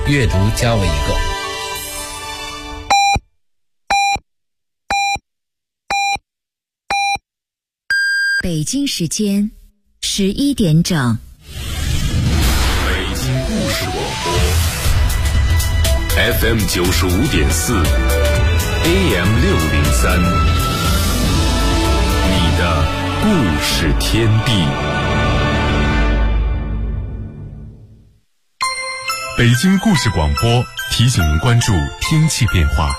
阅读教我一个。 北京时间11点整。 北京故事广播 FM 95.4 AM 603，你的故事天地。北京故事广播提醒您关注天气变化。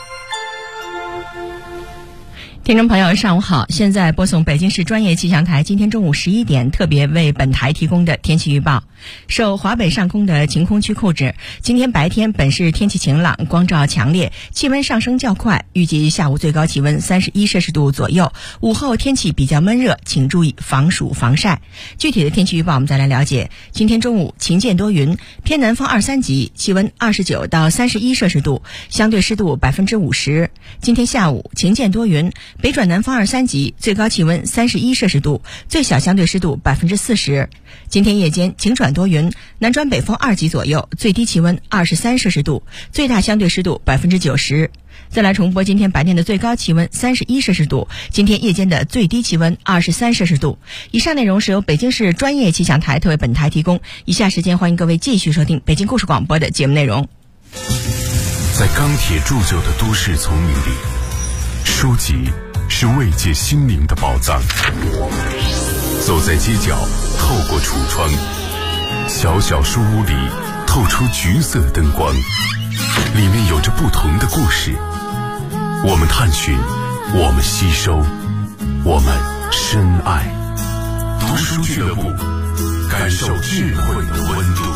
听众朋友上午好，现在播送北京市专业气象台今天中午11点特别为本台提供的天气预报。受华北上空的晴空区控制，今天白天本市天气晴朗，光照强烈，气温上升较快，预计下午最高气温31摄氏度左右，午后天气比较闷热，请注意防暑防晒。具体的天气预报我们再来了解。今天中午晴间多云，偏南风2、3级，气温29到31摄氏度，相对湿度50%。今天下午晴间多云，北转南风2、3级，最高气温31摄氏度，最小相对湿度40%。今天夜间晴转多云，南转北风2级左右，最低气温23摄氏度，最大相对湿度90%。再来重播今天白天的最高气温31摄氏度，今天夜间的最低气温23摄氏度。以上内容是由北京市专业气象台特为本台提供。以下时间欢迎各位继续收听北京故事广播的节目内容。 在钢铁铸就的都市丛林里，书籍是慰藉心灵的宝藏。走在街角，透过橱窗，小小书屋里透出橘色灯光，里面有着不同的故事。我们探寻，我们吸收，我们深爱。读书俱乐部，感受智慧的温度。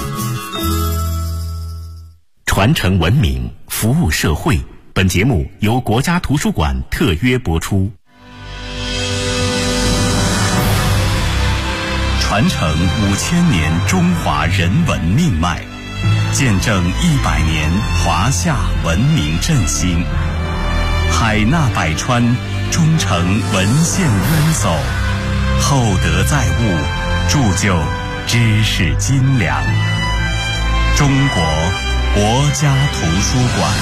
传承文明，服务社会。本节目由国家图书馆特约播出。 传承5000年中华人文命脉，见证100年华夏文明振兴。海纳百川，忠诚文献渊薮，厚德载物，铸就知识斤两。中国国家图书馆。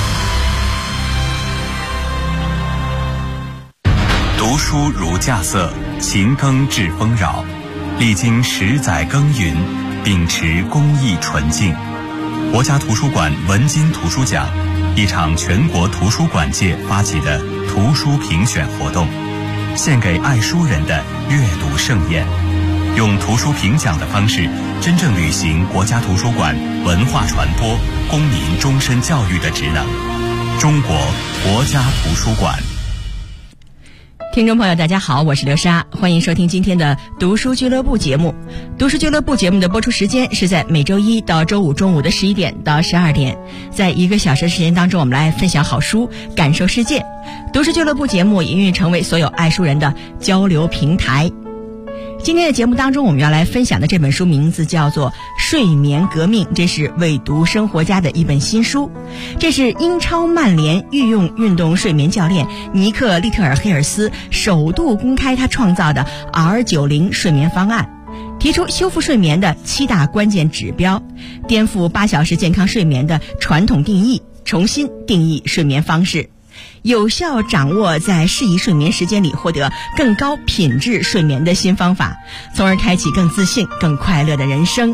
读书如稼穑，勤耕致丰饶。历经10载耕耘，秉持公益纯净，国家图书馆文津图书奖，一场全国图书馆界发起的图书评选活动，献给爱书人的阅读盛宴，用图书评奖的方式，真正履行国家图书馆文化传播、公民终身教育的职能。中国国家图书馆。 听众朋友大家好，我是刘莎，欢迎收听今天的读书俱乐部节目。读书俱乐部节目的播出时间是在每周一到周五中午的11点到12点，在1个小时的时间当中，我们来分享好书，感受世界。读书俱乐部节目也愿意成为所有爱书人的交流平台。今天的节目当中，我们要来分享的这本书名字叫做《睡眠革命》，这是为读生活家的一本新书。这是英超曼联御用运动睡眠教练尼克·利特尔黑尔斯首度公开他创造的 R90 睡眠方案，提出修复睡眠的7大关键指标，颠覆8小时健康睡眠的传统定义，重新定义睡眠方式，有效掌握在适宜睡眠时间里获得更高品质睡眠的新方法，从而开启更自信、更快乐的人生。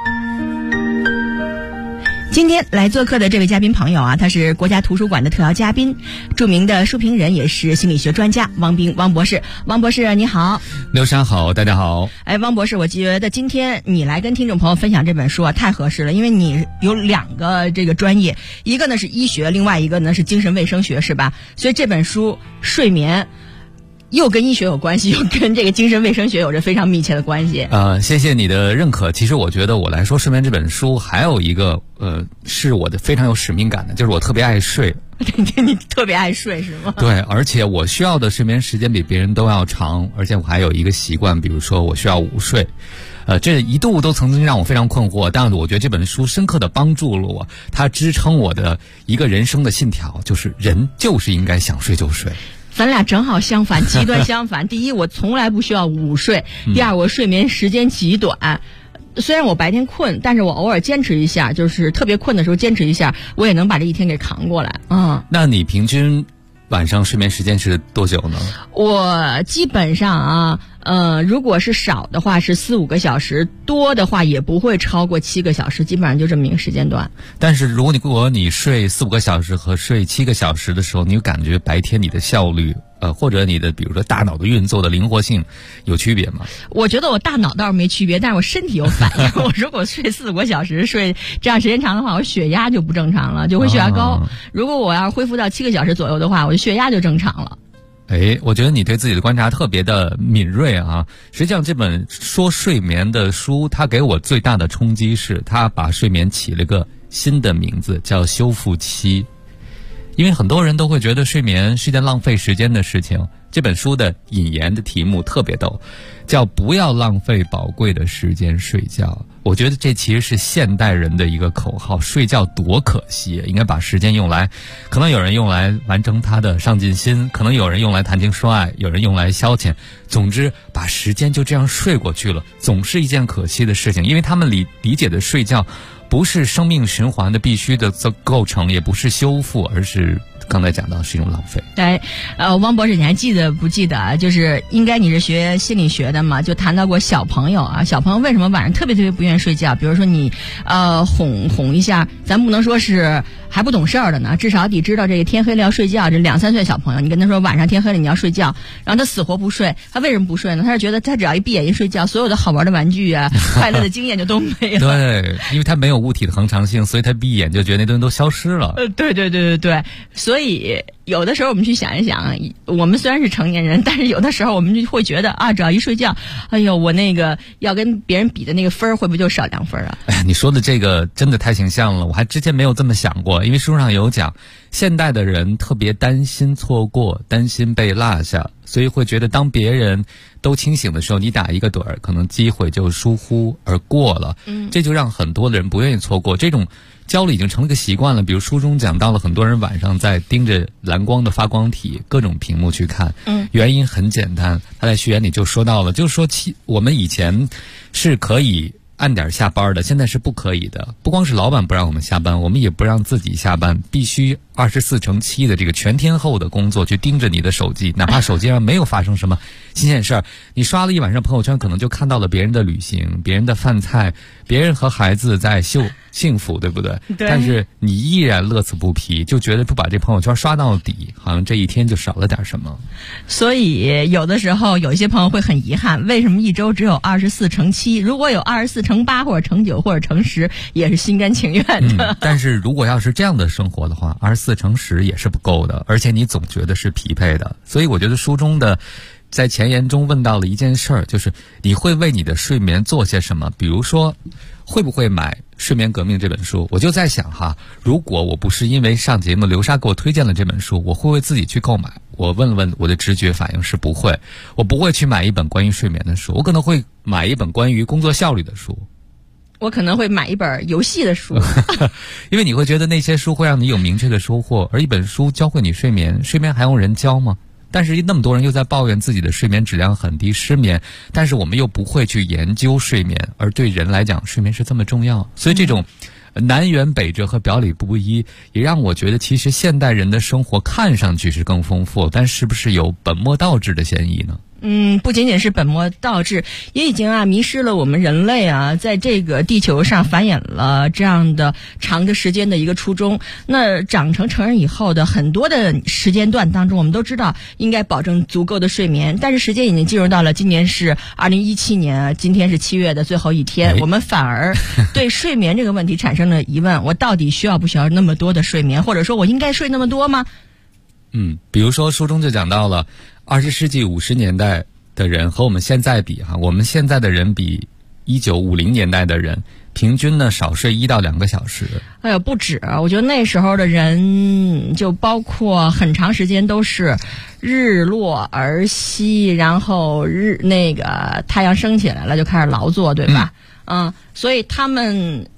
今天来做客的这位嘉宾朋友啊，他是国家图书馆的特邀嘉宾，著名的书评人，也是心理学专家汪冰，汪博士。汪博士你好。 刘莎好，大家好。 汪博士，我觉得今天你来跟听众朋友分享这本书啊，太合适了，因为你有2个这个专业，一个呢是医学，另外一个呢是精神卫生学，是吧？所以这本书睡眠又跟医学有关系，又跟这个精神卫生学有着非常密切的关系。 谢谢你的认可。其实我觉得我来说睡眠这本书还有一个是我的非常有使命感的，就是我特别爱睡。 你特别爱睡是吗？ 对，而且我需要的睡眠时间比别人都要长，而且我还有一个习惯，比如说我需要午睡。这一度都曾经让我非常困惑，但我觉得这本书深刻的帮助了我，它支撑我的一个人生的信条，就是人就是应该想睡就睡。 咱俩正好相反，极端相反。第一，我从来不需要午睡；第二，我睡眠时间极短。 虽然我白天困，但是我偶尔坚持一下，就是特别困的时候坚持一下，我也能把这一天给扛过来。 那你平均晚上睡眠时间是多久呢？ 我基本上如果是少的话是4-5个小时，多的话也不会超过7个小时，基本上就这么一个时间段。 但是如果你睡4-5个小时和睡7个小时的时候，你有感觉白天你的效率或者你的比如说大脑的运作的灵活性有区别吗？ 我觉得我大脑倒是没区别，但是我身体有反应。我如果睡4-5个小时，睡这样时间长的话，我血压就不正常了，就会血压高。如果我要恢复到7个小时左右的话，我的血压就正常了。 我觉得你对自己的观察特别的敏锐啊！实际上这本说睡眠的书，它给我最大的冲击是，它把睡眠起了个新的名字，叫修复期。因为很多人都会觉得睡眠是件浪费时间的事情。这本书的引言的题目特别逗，叫不要浪费宝贵的时间睡觉。我觉得这其实是现代人的一个口号，睡觉多可惜，应该把时间用来，可能有人用来完成他的上进心，可能有人用来谈情说爱，有人用来消遣，总之把时间就这样睡过去了，总是一件可惜的事情。因为他们理解的睡觉不是生命循环的必须的构成，也不是修复，而是刚才讲到是一种浪费。 对，汪博士，你还记得不记得啊？就是应该你是学心理学的嘛，就谈到过小朋友啊，小朋友为什么晚上特别不愿意睡觉？比如说你哄一下，咱不能说是还不懂事儿的呢，至少得知道这个天黑了要睡觉。这2-3岁小朋友，你跟他说晚上天黑了你要睡觉，然后他死活不睡，他为什么不睡呢？他是觉得他只要一闭眼一睡觉，所有的好玩的玩具啊，快乐的经验就都没了。 对，因为他没有物体的恒常性，所以他闭眼就觉得那东西都消失了。 对，所以有的时候我们去想一想，我们虽然是成年人，但是有的时候我们就会觉得只要一睡觉，哎呦，我那个要跟别人比的那个分会不会就少2分啊？ 你说的这个真的太形象了，我还之前没有这么想过。因为书上有讲，现代的人特别担心错过，担心被落下，所以会觉得当别人都清醒的时候，你打一个盹儿，可能机会就疏忽而过了。这就让很多的人不愿意错过。这种焦虑已经成了个习惯了。比如书中讲到了很多人晚上在盯着蓝光的发光体各种屏幕去看，原因很简单，他在序言里就说到了，就是说我们以前是可以按点下班的，现在是不可以的。不光是老板不让我们下班，我们也不让自己下班，必须24/7的这个全天候的工作去盯着你的手机，哪怕手机上没有发生什么新鲜事儿，你刷了一晚上朋友圈，可能就看到了别人的旅行，别人的饭菜，别人和孩子在幸福，对不对？ 对。 但是你依然乐此不疲，就觉得不把这朋友圈刷到底，好像这一天就少了点什么。 所以有的时候有一些朋友会很遗憾，为什么一周只有24/7？如果有24/8或者乘9或者乘10，也是心甘情愿的。 但是如果要是这样的生活的话，24/10也是不够的，而且你总觉得是疲惫的。所以我觉得书中的在前言中问到了一件事儿，就是你会为你的睡眠做些什么？比如说会不会买《睡眠革命》这本书？我就在想如果我不是因为上节目刘莎给我推荐了这本书，我会不会自己去购买？我问了问我的直觉反应是不会，我不会去买一本关于睡眠的书，我可能会买一本关于工作效率的书。 我可能会买一本游戏的书。 因为你会觉得那些书会让你有明确的收获，而一本书教会你睡眠还用人教吗？但是那么多人又在抱怨自己的睡眠质量很低，失眠，但是我们又不会去研究睡眠，而对人来讲睡眠是这么重要。所以这种南辕北辙和表里不一，也让我觉得其实现代人的生活看上去是更丰富，但是不是有本末倒置的嫌疑呢？ 不仅仅是本末倒置，也已经迷失了我们人类在这个地球上繁衍了这样的长的时间的一个初衷。那长成成人以后的很多的时间段当中，我们都知道应该保证足够的睡眠，但是时间已经进入到了今年是2017年，今天是7月的最后一天，我们反而对睡眠这个问题产生了疑问，我到底需要不需要那么多的睡眠，或者说我应该睡那么多吗？ 比如说书中就讲到了20世纪50年代的人和我们现在比我们现在的人比1950年代的人平均呢少睡1到2个小时。 哎呦，不止，我觉得那时候的人就包括很长时间都是日落而息，然后太阳升起来了就开始劳作，对吧？所以他们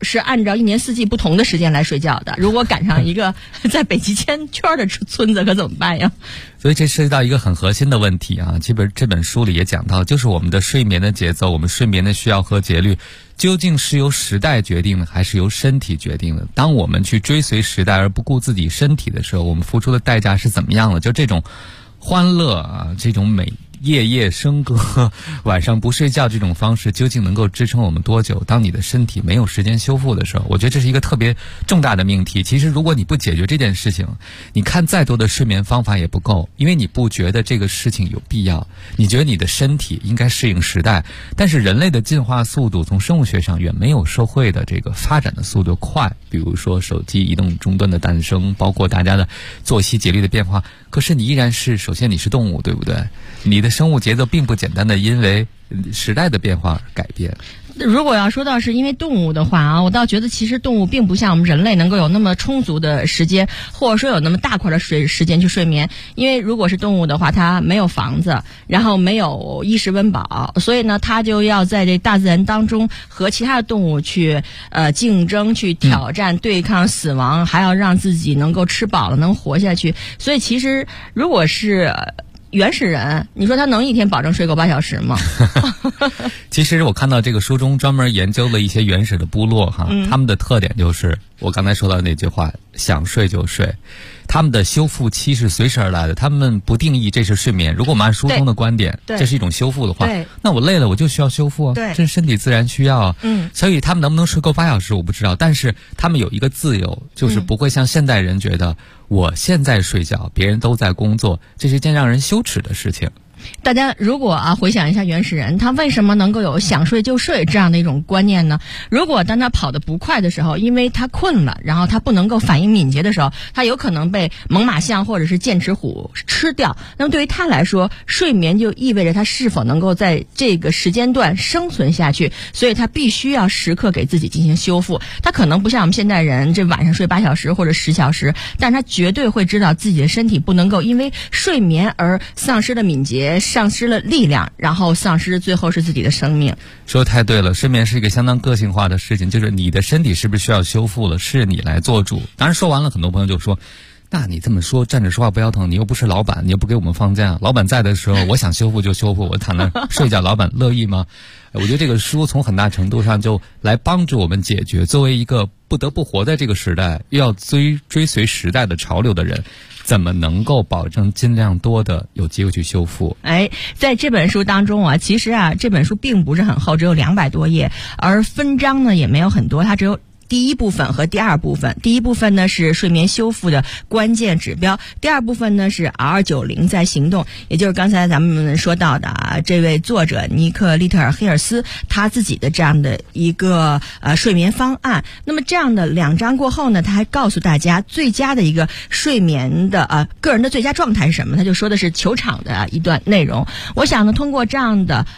是按照一年四季不同的时间来睡觉的。如果赶上一个在北极圈的村子，可怎么办呀？ 所以这涉及到一个很核心的问题啊。这本书里也讲到，就是我们的睡眠的节奏，我们睡眠的需要和节律，究竟是由时代决定的，还是由身体决定的？当我们去追随时代而不顾自己身体的时候，我们付出的代价是怎么样的？就这种欢乐啊，这种夜夜笙歌，晚上不睡觉这种方式，究竟能够支撑我们多久？当你的身体没有时间修复的时候，我觉得这是一个特别重大的命题。其实如果你不解决这件事情，你看再多的睡眠方法也不够，因为你不觉得这个事情有必要，你觉得你的身体应该适应时代。但是人类的进化速度从生物学上远没有社会的这个发展的速度快，比如说手机移动终端的诞生，包括大家的作息节律的变化。可是你依然是，首先你是动物，对不对？你的生物节奏并不简单的因为时代的变化而改变。 如果要说到是因为动物的话啊，我倒觉得其实动物并不像我们人类能够有那么充足的时间，或者说有那么大块的时间去睡眠。因为如果是动物的话，它没有房子，然后没有衣食温饱，所以呢，它就要在这大自然当中和其他的动物去竞争、去挑战、对抗死亡，还要让自己能够吃饱了，能活下去。所以其实如果是原始人，你说他能一天保证睡够8小时吗？ 其实我看到这个书中专门研究了一些原始的部落哈，他们的特点就是我刚才说到那句话，想睡就睡。他们的修复期是随时而来的，他们不定义这是睡眠。如果我们按书中的观点，这是一种修复的话，那我累了我就需要修复啊，这是身体自然需要啊。所以他们能不能睡够8小时我不知道，但是他们有一个自由，就是不会像现代人觉得我现在睡觉，别人都在工作，这是一件让人羞耻的事情。 大家如果回想一下原始人，他为什么能够有想睡就睡这样的一种观念呢？如果当他跑得不快的时候，因为他困了，然后他不能够反应敏捷的时候，他有可能被猛犸象或者是剑齿虎吃掉。那么对于他来说，睡眠就意味着他是否能够在这个时间段生存下去，所以他必须要时刻给自己进行修复。他可能不像我们现代人这晚上睡8小时或者10小时，但他绝对会知道自己的身体不能够因为睡眠而丧失了敏捷，丧失了力量，然后丧失最后是自己的生命。 说太对了，睡眠是一个相当个性化的事情，就是你的身体是不是需要修复了，是你来做主。当然说完了，很多朋友就说，那你这么说站着说话不腰疼，你又不是老板，你又不给我们放假，老板在的时候我想修复就修复，我躺那睡觉，老板乐意吗？我觉得这个书从很大程度上就来帮助我们解决，作为一个不得不活在这个时代又要追随时代的潮流的人，怎么能够保证尽量多的有机会去修复。 在这本书当中啊，其实这本书并不是很厚，只有200多页，而分章呢也没有很多，它只有第一部分和第二部分。第一部分呢是睡眠修复的关键指标，第二部分呢是 R90 在行动，也就是刚才咱们说到的这位作者尼克利特尔黑尔斯他自己的这样的一个睡眠方案。那么这样的2章过后呢，他还告诉大家最佳的一个睡眠的个人的最佳状态是什么，他就说的是球场的一段内容。我想呢，通过这样的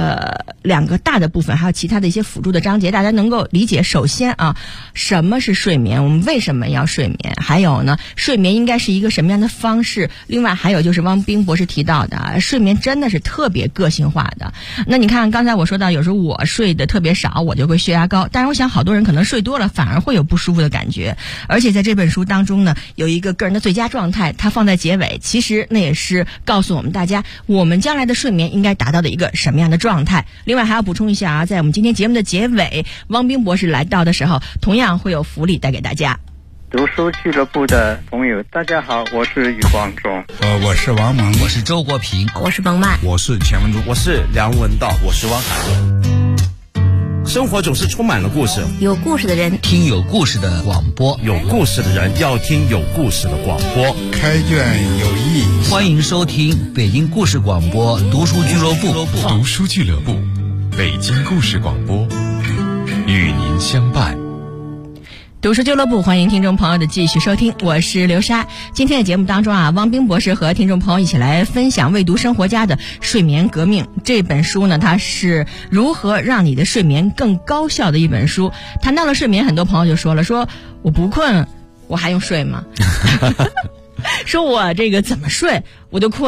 2个大的部分还有其他的一些辅助的章节，大家能够理解首先什么是睡眠，我们为什么要睡眠，还有呢睡眠应该是一个什么样的方式。另外还有就是汪冰博士提到的睡眠真的是特别个性化的。那你看刚才我说到有时候我睡得特别少我就会血压高，但是我想好多人可能睡多了反而会有不舒服的感觉。而且在这本书当中呢有一个个人的最佳状态，它放在结尾，其实那也是告诉我们大家我们将来的睡眠应该达到的一个什么样的状态。另外还要补充一下在我们今天节目的结尾，汪冰博士来到的时候同样会有福利带给大家。 读书俱乐部的朋友大家好，我是余光中， 我是王蒙， 我是周国平， 我是彭曼， 我是钱文忠， 我是梁文道，我是汪涵。生活总是充满了故事， 有故事的人听有故事的广播， 有故事的人要听有故事的广播。 开卷有益， 欢迎收听北京故事广播读书俱乐部。 读书俱乐部，北京故事广播，与您相伴。 读书俱乐部，欢迎听众朋友的继续收听，我是刘莎。今天的节目当中汪冰博士和听众朋友一起来分享未读生活家的睡眠革命这本书呢，它是如何让你的睡眠更高效的一本书。谈到了睡眠，很多朋友就说了，说我不困我还用睡吗？说我这个怎么睡我就困，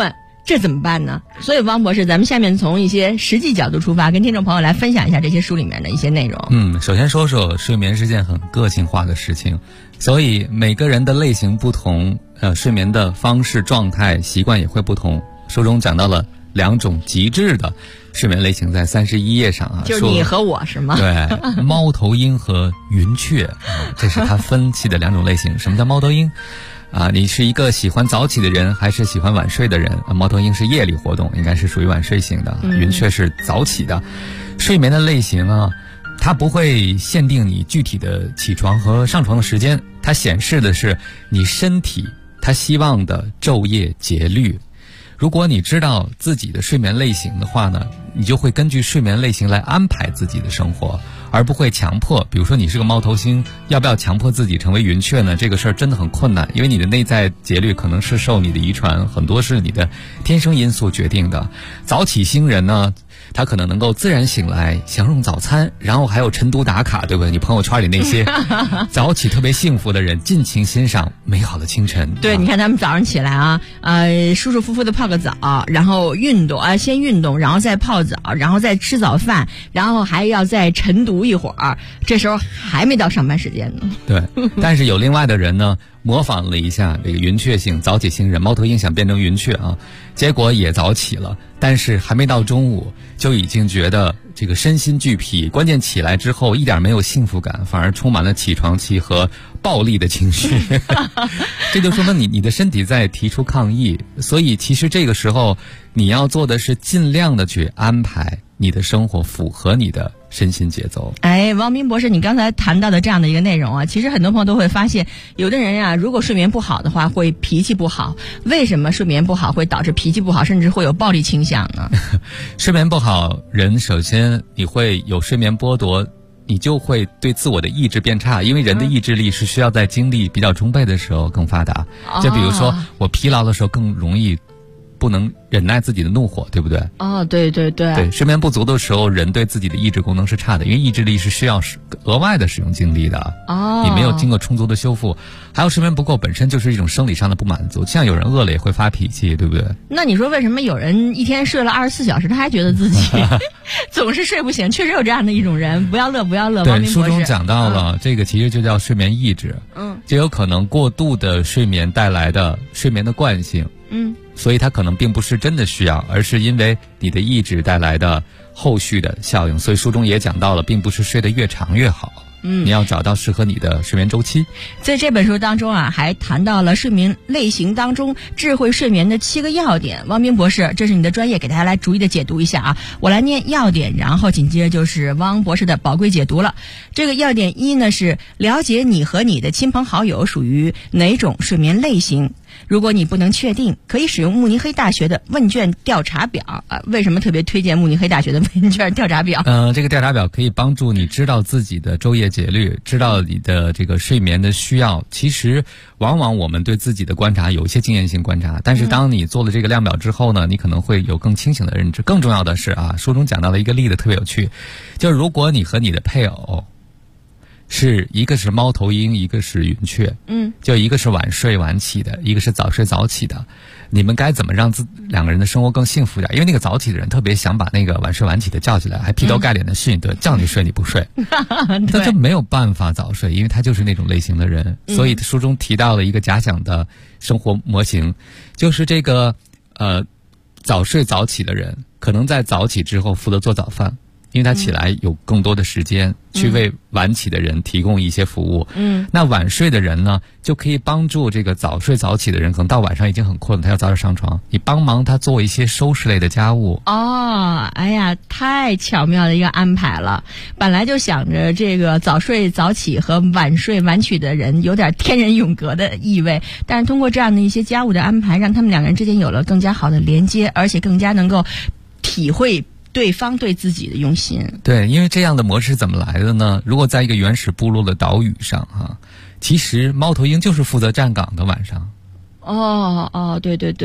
这怎么办呢？所以汪博士，咱们下面从一些实际角度出发，跟听众朋友来分享一下这些书里面的一些内容。 首先说说睡眠是件很个性化的事情，所以每个人的类型不同，睡眠的方式、状态、习惯也会不同。书中讲到了2种极致的睡眠类型，在31页上啊， 就是你和我是吗？ 对，猫头鹰和云雀，这是它分析的2种类型。什么叫猫头鹰？你是一个喜欢早起的人还是喜欢晚睡的人？猫头鹰是夜里活动，应该是属于晚睡型的，云雀是早起的。睡眠的类型啊，它不会限定你具体的起床和上床的时间，它显示的是你身体它希望的昼夜节律。如果你知道自己的睡眠类型的话呢，你就会根据睡眠类型来安排自己的生活，而不会强迫。比如说你是个猫头鹰，要不要强迫自己成为云雀呢？这个事儿真的很困难，因为你的内在节律可能是受你的遗传，很多是你的天生因素决定的。早起星人呢，他可能能够自然醒来，享用早餐，然后还有晨读打卡，对不对？你朋友圈里那些早起特别幸福的人，尽情欣赏美好的清晨。 对，你看他们早上起来啊，舒舒服服的泡个澡，然后运动先运动，然后再泡澡，然后再吃早饭，然后还要再晨读一会儿，这时候还没到上班时间呢。 对，但是有另外的人呢，模仿了一下这个云雀型早起星人，猫头鹰想变成云雀啊，结果也早起了，但是还没到中午就已经觉得这个身心俱疲，关键起来之后一点没有幸福感，反而充满了起床气和暴力的情绪。这就说明你的身体在提出抗议，所以其实这个时候你要做的是尽量的去安排你的生活符合你的身心节奏。 王斌博士，你刚才谈到的这样的一个内容啊，其实很多朋友都会发现，有的人呀，如果睡眠不好的话，会脾气不好。为什么睡眠不好会导致脾气不好，甚至会有暴力倾向呢？ 睡眠不好，人首先你会有睡眠剥夺，你就会对自我的意志变差，因为人的意志力是需要在精力比较充沛的时候更发达。就比如说我疲劳的时候更容易不能忍耐自己的怒火，对不对？对，睡眠不足的时候，人对自己的意志功能是差的，因为意志力是需要额外的使用精力的。你没有经过充足的修复。还有睡眠不够本身就是一种生理上的不满足，像有人饿了也会发脾气，对不对？ 那你说为什么有人一天睡了24小时，他还觉得自己总是睡不醒？确实有这样的一种人。不要乐。 对，书中讲到了，这个其实就叫睡眠抑制。就有可能过度的睡眠带来的睡眠的惯性。所以它可能并不是真的需要，而是因为你的意志带来的后续的效应。所以书中也讲到了，并不是睡得越长越好。你要找到适合你的睡眠周期。 在这本书当中啊，还谈到了睡眠类型当中智慧睡眠的7个要点。汪斌博士，这是你的专业，给大家来逐一的解读一下啊。我来念要点，然后紧接着就是汪博士的宝贵解读了。这个要点1呢是了解你和你的亲朋好友属于哪种睡眠类型。如果你不能确定，可以使用慕尼黑大学的问卷调查表。为什么特别推荐慕尼黑大学的问卷调查表？ 这个调查表可以帮助你知道自己的昼夜节律，知道你的这个睡眠的需要。其实往往我们对自己的观察有一些经验性观察，但是当你做了这个量表之后呢，你可能会有更清醒的认知。更重要的是啊，书中讲到了一个例子特别有趣，就是如果你和你的配偶是一个是猫头鹰，一个是云雀，就一个是晚睡晚起的，一个是早睡早起的，你们该怎么让两个人的生活更幸福点？因为那个早起的人特别想把那个晚睡晚起的叫起来，还劈头盖脸的训对，叫你睡你不睡，他就没有办法早睡，因为他就是那种类型的人。所以书中提到了一个假想的生活模型，就是这个早睡早起的人可能在早起之后负责做早饭，因为他起来有更多的时间去为晚起的人提供一些服务。那晚睡的人呢，就可以帮助这个早睡早起的人，可能到晚上已经很困了，他要早点上床，你帮忙他做一些收拾类的家务。 哎呀，太巧妙的一个安排了。本来就想着这个早睡早起和晚睡晚起的人有点天人永隔的意味，但是通过这样的一些家务的安排，让他们两个人之间有了更加好的连接，而且更加能够体会对方对自己的用心。 对，因为这样的模式怎么来的呢？如果在一个原始部落的岛屿上其实猫头鹰就是负责站岗的晚上。 对，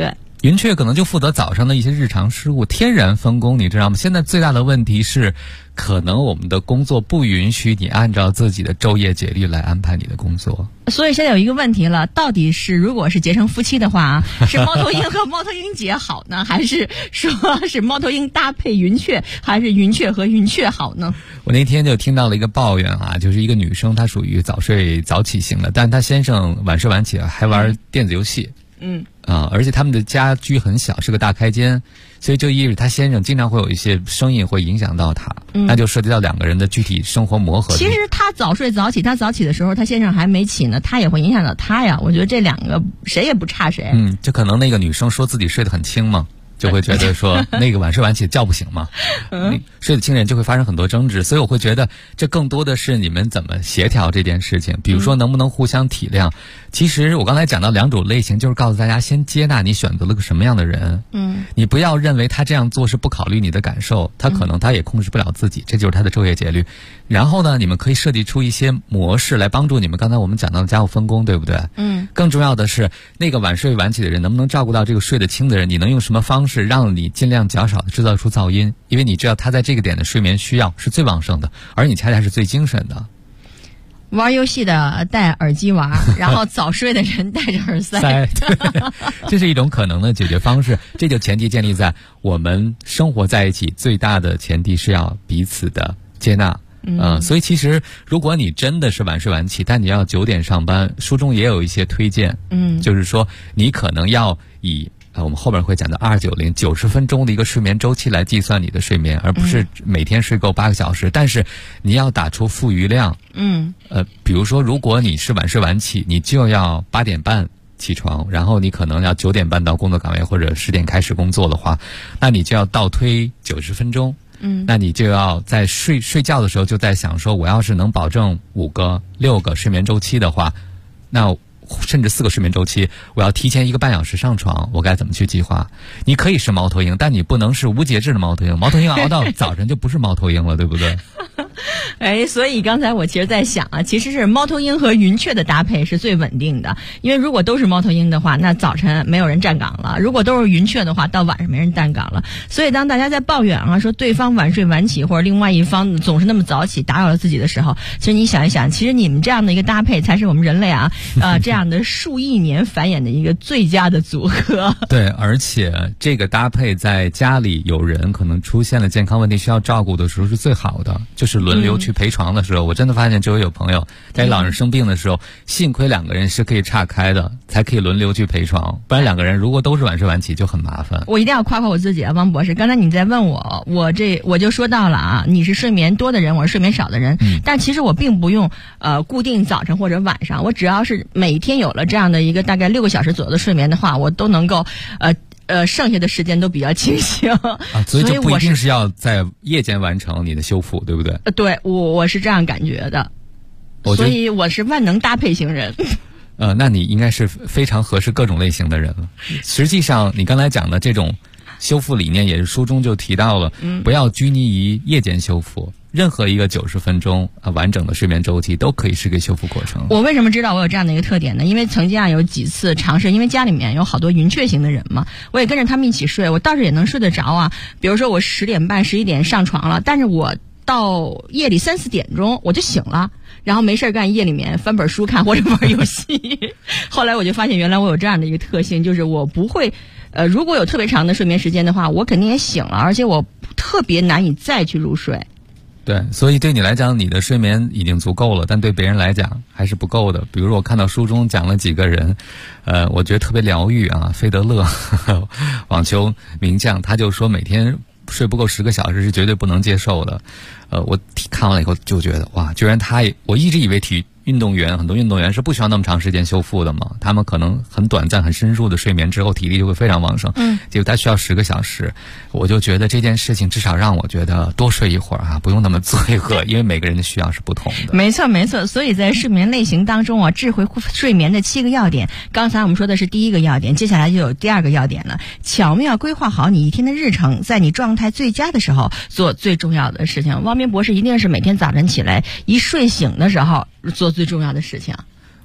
云雀可能就负责早上的一些日常事务，天然分工，你知道吗？现在最大的问题是，可能我们的工作不允许你按照自己的昼夜节律来安排你的工作。 所以现在有一个问题了，到底是如果是结成夫妻的话，是猫头鹰和猫头鹰结好呢，还是说是猫头鹰搭配云雀，还是云雀和云雀好呢？ 我那天就听到了一个抱怨啊，就是一个女生，她属于早睡早起型的，但她先生晚睡晚起，还玩电子游戏。而且他们的家居很小，是个大开间，所以就意味着他先生经常会有一些声音会影响到他，那就涉及到两个人的具体生活磨合。 其实他早睡早起，他早起的时候他先生还没起呢，他也会影响到他呀。我觉得这两个谁也不差谁。 就可能那个女生说自己睡得很轻嘛，就会觉得说那个晚睡晚起叫不醒嘛，睡得轻人就会发生很多争执，所以我会觉得这更多的是你们怎么协调这件事情，比如说能不能互相体谅。其实我刚才讲到两种类型，就是告诉大家先接纳你选择了个什么样的人，你不要认为他这样做是不考虑你的感受，他可能他也控制不了自己，这就是他的昼夜节律。然后呢，你们可以设计出一些模式来帮助你们，刚才我们讲到的家务分工，对不对？更重要的是那个晚睡晚起的人能不能照顾到这个睡得轻的人，你能用什么方式让你尽量较少的制造出噪音，因为你知道他在这个点的睡眠需要是最旺盛的，而你恰恰是最精神的。 玩游戏的戴耳机玩，然后早睡的人戴着耳塞。 对，这是一种可能的解决方式。这就前提建立在我们生活在一起，最大的前提是要彼此的接纳。所以其实如果你真的是晚睡晚起，但你要9点上班，书中也有一些推荐，就是说你可能要以我们后边会讲到290分钟的一个睡眠周期来计算你的睡眠，而不是每天睡够8个小时。但是你要打出富余量。比如说如果你是晚睡晚起，你就要8点半起床，然后你可能要9点半到工作岗位或者10点开始工作的话，那你就要倒推90分钟。那你就要在睡觉的时候就在想说，我要是能保证5个、6个睡眠周期的话，那甚至4个睡眠周期，我要提前1个半小时上床，我该怎么去计划？你可以是猫头鹰，但你不能是无节制的猫头鹰。猫头鹰熬到早晨就不是猫头鹰了，对不对？ 所以刚才我其实在想啊，其实是猫头鹰和云雀的搭配是最稳定的，因为如果都是猫头鹰的话，那早晨没有人站岗了；如果都是云雀的话，到晚上没人站岗了。所以当大家在抱怨啊，说对方晚睡晚起或者另外一方总是那么早起，打扰了自己的时候，其实你想一想，其实你们这样的一个搭配才是我们人类这样的数亿年繁衍的一个最佳的组合。 对，而且这个搭配在家里有人可能出现了健康问题需要照顾的时候是最好的，就是轮流去陪床的时候，我真的发现周围有朋友在老人生病的时候，幸亏2个人是可以岔开的，才可以轮流去陪床，不然2个人如果都是晚睡晚起就很麻烦。 我一定要夸夸我自己啊，汪博士，刚才你在问我就说到了啊，你是睡眠多的人，我是睡眠少的人，但其实我并不用固定早晨或者晚上，我只要是每天有了这样的一个大概6个小时左右的睡眠的话，我都能够剩下的时间都比较清醒所以就不一定是要在夜间完成你的修复，对不对？ 对，我是这样感觉的，所以我是万能搭配型人。 那你应该是非常合适各种类型的人了。实际上你刚才讲的这种修复理念也是书中就提到了，不要拘泥于夜间修复，任何一个90分钟完整的睡眠周期都可以是个修复过程。 我为什么知道我有这样的一个特点呢？因为曾经有几次尝试，因为家里面有好多云雀型的人嘛，我也跟着他们一起睡，我倒是也能睡得着啊。比如说我10点半、11点上床了，但是我到夜里3、4点钟我就醒了，然后没事干，夜里面翻本书看或者玩游戏。后来我就发现原来我有这样的一个特性，就是我不会如果有特别长的睡眠时间的话，我肯定也醒了，而且我特别难以再去入睡。 对，所以对你来讲你的睡眠已经足够了，但对别人来讲还是不够的。比如我看到书中讲了几个人我觉得特别疗愈啊，费德勒网球名将，他就说每天睡不够10个小时是绝对不能接受的。我看完了以后就觉得哇，居然我一直以为运动员很多运动员是不需要那么长时间修复的嘛，他们可能很短暂很深入的睡眠之后体力就会非常旺盛，结果他需要10个小时。我就觉得这件事情至少让我觉得多睡一会儿不用那么罪恶，因为每个人的需要是不同的。 没错，所以在睡眠类型当中智慧睡眠的7个要点，刚才我们说的是第1个要点，接下来就有第2个要点了。巧妙规划好你一天的日程，在你状态最佳的时候做最重要的事情。汪明博士一定是每天早晨起来一睡醒的时候做最重要的事情。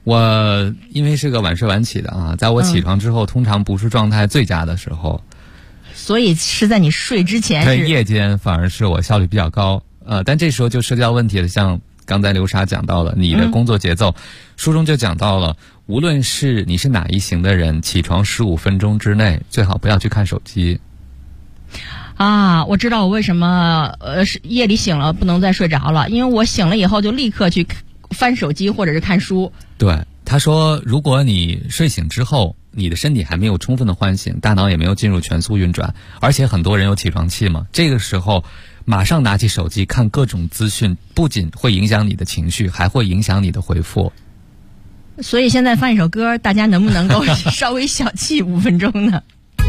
我因为是个晚睡晚起的啊，在我起床之后，通常不是状态最佳的时候， 所以是在你睡之前对，夜间反而是我效率比较高。但这时候就涉及到问题了，像刚才刘莎讲到了你的工作节奏，书中就讲到了，无论是你是哪一型的人，起床15分钟之内最好不要去看手机。 啊，我知道我为什么夜里醒了不能再睡着了，因为我醒了以后就立刻去翻手机或者是看书。 对，他说如果你睡醒之后你的身体还没有充分的唤醒，大脑也没有进入全速运转，而且很多人有起床气嘛，这个时候马上拿起手机看各种资讯，不仅会影响你的情绪，还会影响你的回复。 所以现在放一首歌，大家能不能够稍微小憩5分钟呢？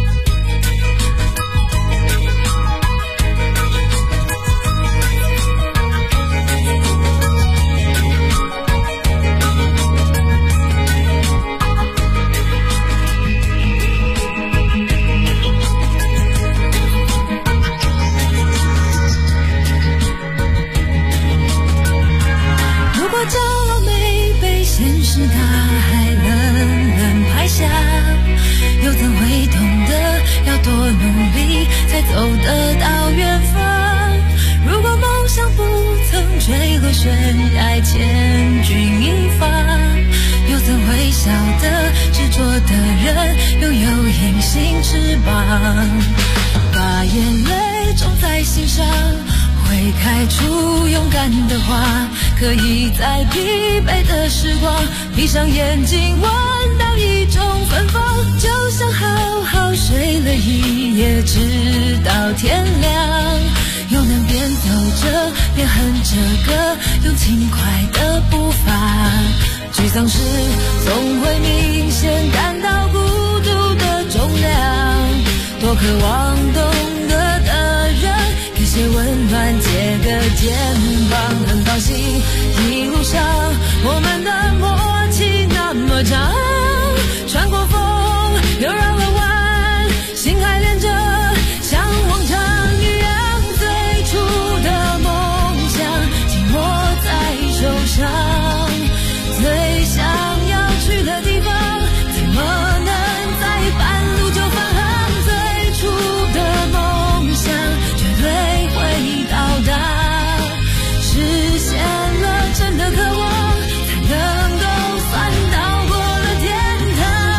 走得到远方，如果梦想不曾坠落悬崖千钧一发，又怎会晓得执着的人拥有隐形翅膀，把眼泪种在心上，会开出勇敢的花，可以在疲惫的时光闭上眼睛闻到一种芬芳，就像好好睡了一夜直到天亮，又能边走着边哼着歌，用轻快的步伐，沮丧时总会明显感到孤独的重量，多渴望懂得的人给些温暖，借个肩膀，很高兴一路上我们的默契那么长，穿过风又绕了弯，心还连着像往常一样，最初的梦想紧握在手上，最想要去的地方怎么能在半路就返航，最初的梦想绝对会到达，实现了真的渴望，才能够算到过了天堂。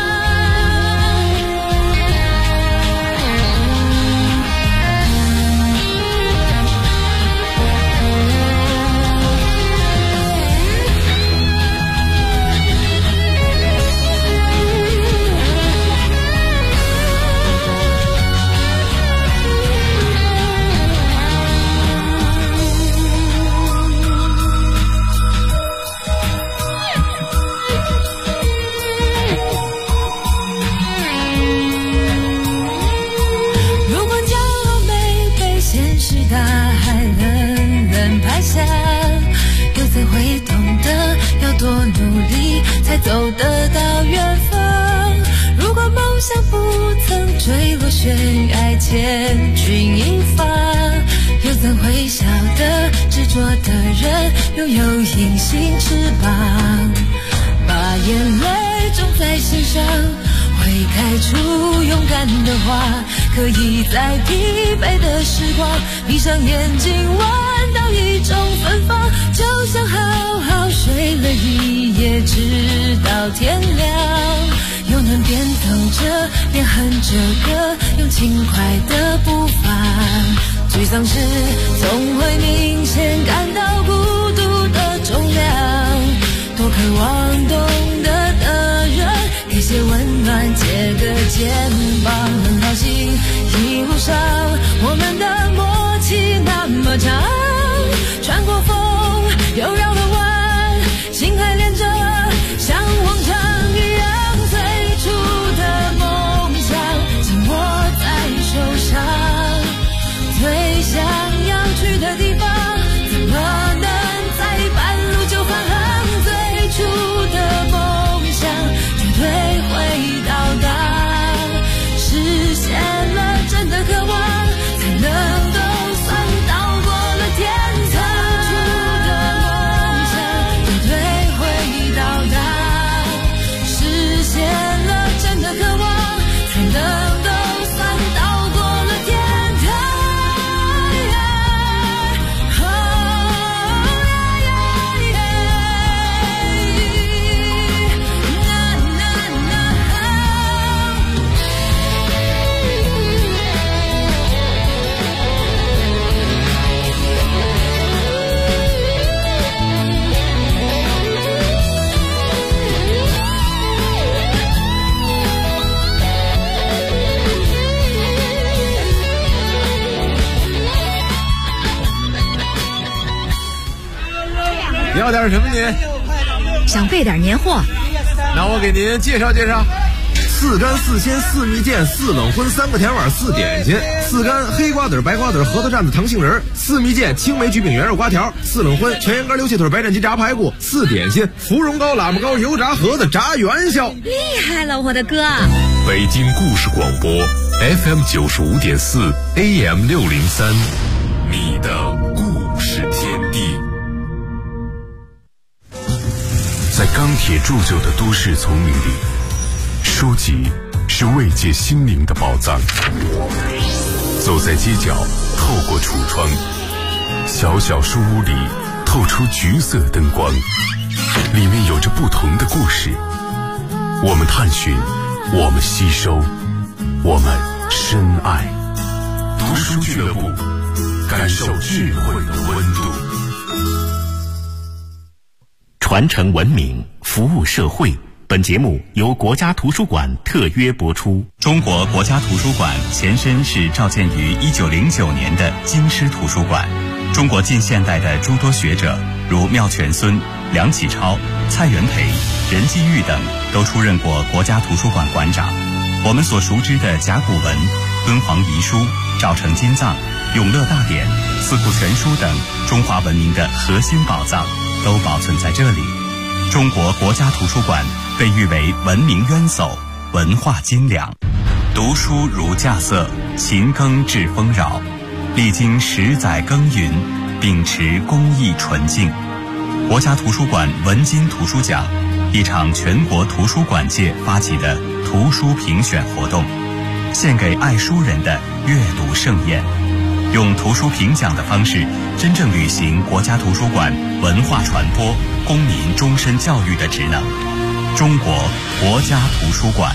大海冷冷拍下，又怎会懂得要多努力才走得到远方，如果梦想不曾坠落悬崖千钧一发，又怎会晓得执着的人拥有隐形翅膀，把眼泪种在心上，会开出勇敢的花，可以在疲惫的时光闭上眼睛闻到一种芬芳，就像好好睡了一夜直到天亮，又能边走着边哼着歌，用轻快的步伐，沮丧时总会明显感到孤独的重量，多渴望懂得的人给些温暖，借个肩膀，很高兴一路上我们的默契那么长，穿过风又绕了弯，心还连着像往常一样，最初的梦想紧握在手上，最想要去的地方怎么能在半路就返航，最初的梦想绝对会到达，实现了真的渴望。 要点什么您？ 想备点年货。 那我给您介绍介绍。4干4鲜4蜜饯4冷荤3个甜碗4点心，4干黑瓜子白瓜子核桃蘸子糖杏仁，4蜜饯青梅焗饼圆肉瓜条，4冷荤全羊肝溜蟹腿白斩鸡炸排骨，4点心芙蓉糕喇嘛糕油炸盒子炸元宵。 厉害了，我的哥！ 北京故事广播 FM 95.4 AM 603，你的故事天地。在钢铁铸就的都市丛林里，书籍是慰藉心灵的宝藏。走在街角，透过橱窗，小小书屋里透出橘色灯光，里面有着不同的故事。我们探寻，我们吸收，我们深爱。读书俱乐部，感受智慧的温度。 传承文明，服务社会。本节目由国家图书馆特约播出。 中国国家图书馆前身是召建于1909年的京师图书馆。中国近现代的诸多学者，如妙泉孙、梁启超、蔡元培、任继玉等，都出任过国家图书馆馆长。我们所熟知的甲骨文、敦煌遗书、赵城金藏、永乐大典、四库全书等中华文明的核心宝藏，都保存在这里。中国国家图书馆被誉为文明渊薮，文化精良。读书如稼穑，勤耕致丰饶。历经10载耕耘，秉持公益纯净。国家图书馆文津图书奖，一场全国图书馆界发起的图书评选活动，献给爱书人的阅读盛宴。用图书评奖的方式，真正履行国家图书馆文化传播、公民终身教育的职能。中国国家图书馆。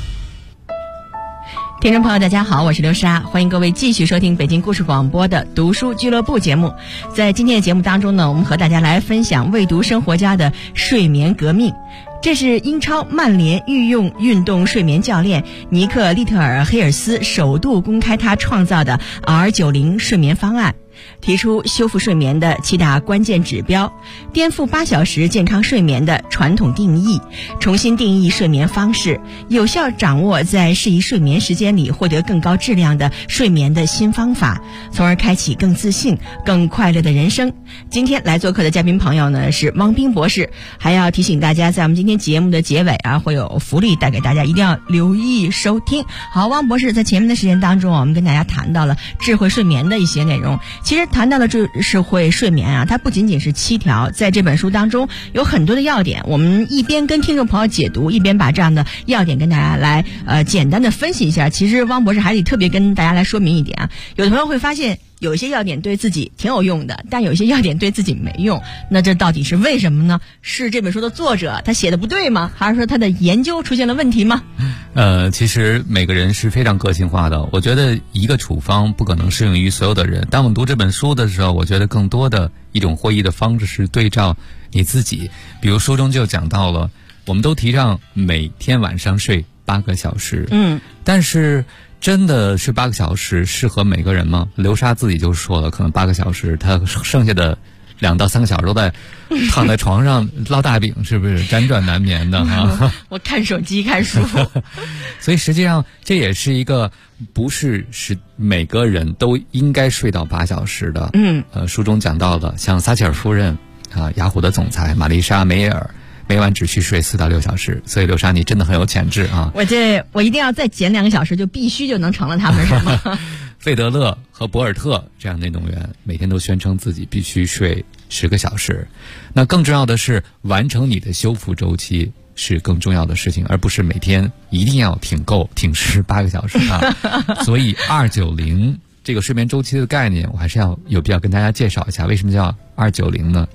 听众朋友大家好，我是刘莎，欢迎各位继续收听北京故事广播的读书俱乐部节目。在今天的节目当中呢，我们和大家来分享未读生活家的睡眠革命。这是英超曼联御用运动睡眠教练尼克利特尔黑尔斯首度公开他创造的 R90 睡眠方案，提出修复睡眠的7大关键指标，颠覆8小时健康睡眠的传统定义，重新定义睡眠方式，有效掌握在适宜睡眠时间里获得更高质量的睡眠的新方法，从而开启更自信、更快乐的人生。今天来做客的嘉宾朋友呢是汪斌博士，还要提醒大家，在我们今天节目的结尾会有福利带给大家，一定要留意收听。好，汪博士在前面的时间当中，我们跟大家谈到了智慧睡眠的一些内容。其实谈到了智慧睡眠它不仅仅是7条，在这本书当中有很多的要点，我们一边跟听众朋友解读，一边把这样的要点跟大家来简单的分析一下。其实汪博士还得特别跟大家来说明一点有的朋友会发现有一些要点对自己挺有用的，但有一些要点对自己没用，那这到底是为什么呢？是这本书的作者他写的不对吗？还是说他的研究出现了问题吗？ 其实每个人是非常个性化的，我觉得一个处方不可能适用于所有的人。当我们读这本书的时候，我觉得更多的一种获益的方式是对照你自己。比如书中就讲到了，我们都提倡每天晚上睡8个小时，但是真的是8个小时适合每个人吗？刘莎自己就说了，可能8个小时他剩下的2到3个小时都在躺在床上烙大饼，是不是辗转难眠的我看手机看书所以实际上这也是一个不是每个人都应该睡到8小时的。书中讲到的，像撒切尔夫人雅虎的总裁玛丽莎梅耶尔每晚只需睡4到6小时，所以刘莎你真的很有潜质我一定要再减2个小时，就必须就能成了他们，是吗？ 费德勒和博尔特这样的运动员每天都宣称自己必须睡10个小时。那更重要的是，完成你的修复周期是更重要的事情，而不是每天一定要挺尸8个小时所以290这个睡眠周期的概念，我还是有必要跟大家介绍一下。为什么叫290呢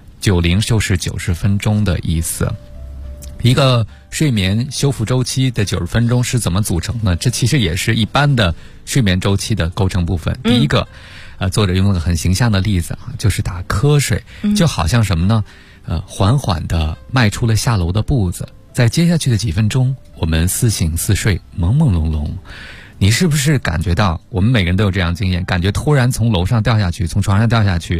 ？90就是90分钟的意思。一个睡眠修复周期的90分钟是怎么组成的？这其实也是一般的睡眠周期的构成部分。第一个，作者用了个很形象的例子就是打瞌睡，就好像什么呢？缓缓地迈出了下楼的步子，在接下去的几分钟，我们似醒似睡，朦朦胧胧。你是不是感觉到，我们每个人都有这样经验，感觉突然从楼上掉下去，从床上掉下去，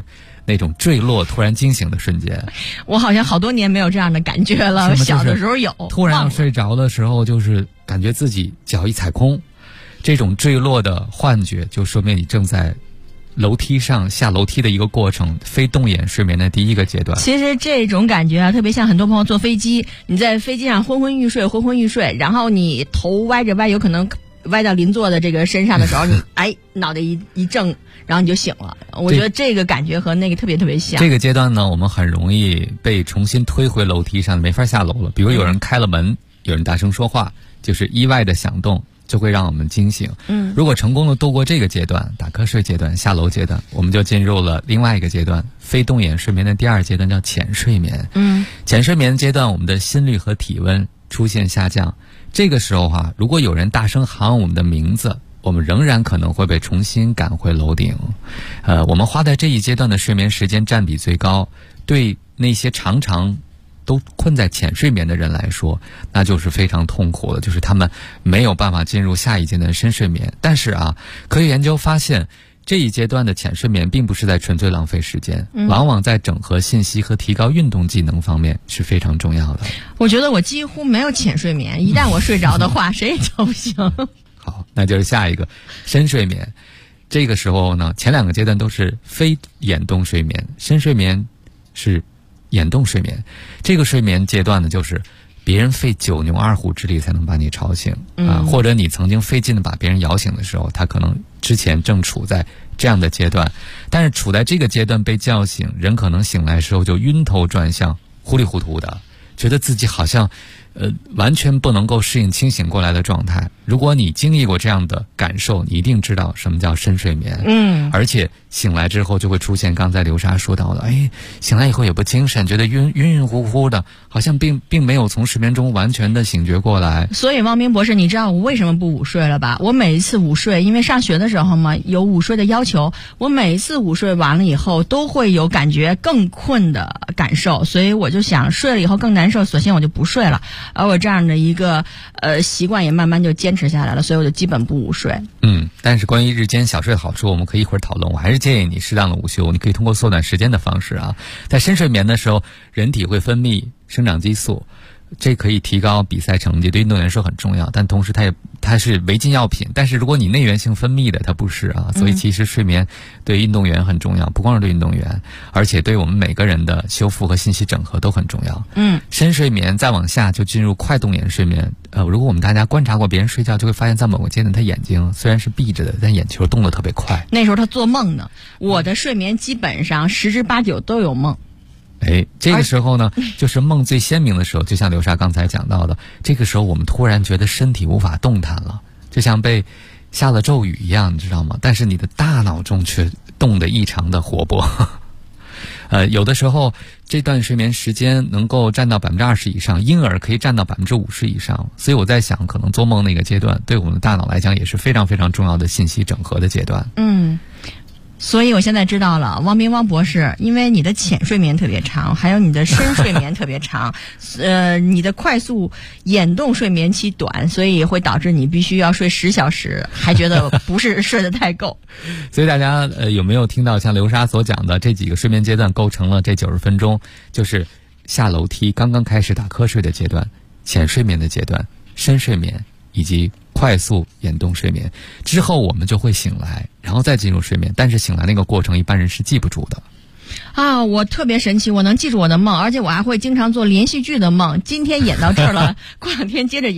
那种坠落突然惊醒的瞬间。 我好像好多年没有这样的感觉了，小的时候有。 突然睡着的时候，就是感觉自己脚一踩空，这种坠落的幻觉就说明你正在楼梯上下楼梯的一个过程，非动眼睡眠的第一个阶段。 其实这种感觉啊，特别像很多朋友坐飞机，你在飞机上昏昏欲睡，然后你头歪着歪，有可能歪到邻座的这个身上的时候，你脑袋一正，然后你就醒了。我觉得这个感觉和那个特别特别像。 这个阶段呢，我们很容易被重新推回楼梯上，没法下楼了。比如有人开了门，有人大声说话，就是意外的响动，就会让我们惊醒。如果成功的度过这个阶段，打瞌睡阶段、下楼阶段，我们就进入了另外一个阶段，非动眼睡眠的第二阶段，叫浅睡眠。浅睡眠阶段，我们的心率和体温出现下降。这个时候如果有人大声喊我们的名字，我们仍然可能会被重新赶回楼顶。我们花在这一阶段的睡眠时间占比最高，对那些常常都困在浅睡眠的人来说，那就是非常痛苦的，就是他们没有办法进入下一阶段的深睡眠。但是科学研究发现，这一阶段的浅睡眠并不是在纯粹浪费时间，往往在整合信息和提高运动技能方面是非常重要的。 我觉得我几乎没有浅睡眠，一旦我睡着的话，谁也叫不醒。 好，那就是下一个深睡眠。这个时候呢，前两个阶段都是非眼动睡眠，深睡眠是眼动睡眠。这个睡眠阶段呢，就是别人费九牛二虎之力才能把你吵醒或者你曾经费劲的把别人摇醒的时候，他可能之前正处在这样的阶段。但是处在这个阶段被叫醒，人可能醒来的时候就晕头转向，糊里糊涂的，觉得自己好像完全不能够适应清醒过来的状态。如果你经历过这样的感受，你一定知道什么叫深睡眠。而且醒来之后就会出现刚才刘莎说到的，醒来以后也不精神，觉得晕乎乎的，好像并没有从睡眠中完全的醒觉过来。 所以汪斌博士，你知道我为什么不午睡了吧？我每一次午睡，因为上学的时候嘛，有午睡的要求，我每一次午睡完了以后都会有感觉更困的感受，所以我就想睡了以后更难受，索性我就不睡了。而我这样的一个习惯也慢慢就坚持下来了，所以我就基本不午睡。 但是关于日间小睡的好处，我们可以一会儿讨论。我还是建议你适当的午休，你可以通过缩短时间的方式在深睡眠的时候，人体会分泌生长激素，这可以提高比赛成绩，对运动员来说很重要，但同时它是违禁药品。但是如果你内源性分泌的，它不是所以其实睡眠对运动员很重要，不光是对运动员，而且对我们每个人的修复和信息整合都很重要。深睡眠再往下就进入快动眼睡眠。如果我们大家观察过别人睡觉，就会发现在某个阶段他眼睛虽然是闭着的，但眼球动得特别快， 那时候他做梦呢。我的睡眠基本上10之8九都有梦。 这个时候呢，就是梦最鲜明的时候，就像刘莎刚才讲到的，这个时候我们突然觉得身体无法动弹了，就像被下了咒语一样，你知道吗？但是你的大脑中却动得异常的活泼。有的时候这段睡眠时间能够占到20%以上，婴儿可以占到50%以上。所以我在想，可能做梦那个阶段对我们的大脑来讲也是非常非常重要的信息整合的阶段。 所以我现在知道了，汪博士，因为你的浅睡眠特别长，还有你的深睡眠特别长，你的快速眼动睡眠期短，所以会导致你必须要睡10小时，还觉得不是睡得太够。 所以大家有没有听到像刘莎所讲的这几个睡眠阶段构成了这90分钟，就是下楼梯刚刚开始打瞌睡的阶段，浅睡眠的阶段，深睡眠以及快速眼动睡眠之后，我们就会醒来，然后再进入睡眠。但是醒来那个过程，一般人是记不住的。 我特别神奇，我能记住我的梦，而且我还会经常做连续剧的梦。今天演到这儿了，过2天接着演。